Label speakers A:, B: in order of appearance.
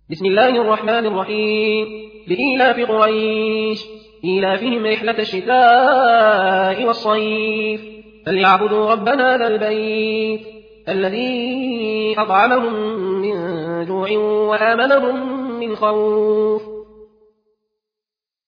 A: بسم الله الرحمن الرحيم. لإيلاف قريش إيلافهم رحلة الشتاء والصيف فليعبدوا رب هذا البيت الذي أطعمهم من جوع وآمنهم من خوف.